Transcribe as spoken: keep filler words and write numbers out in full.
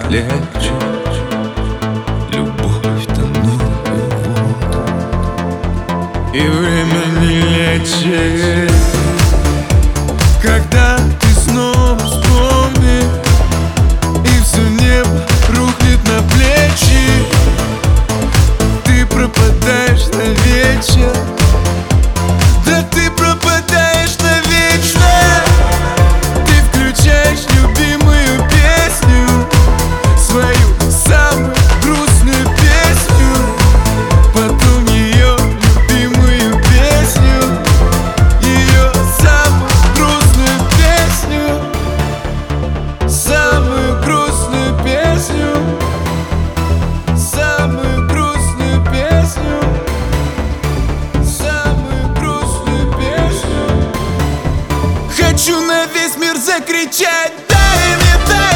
легче. Любовь тонула в воду, и время не лечит. Когда ты снова вспомнишь, и все небо рухнет на плечи, ты пропадаешь навечно. Да ты пропадаешь навечно. Ты включаешь любимую песню, свою самую грустную песню, потом ее любимую песню, ее самую грустную песню, самую грустную песню, самую грустную песню, самую грустную песню. Хочу на весь мир закричать: дай мне, дай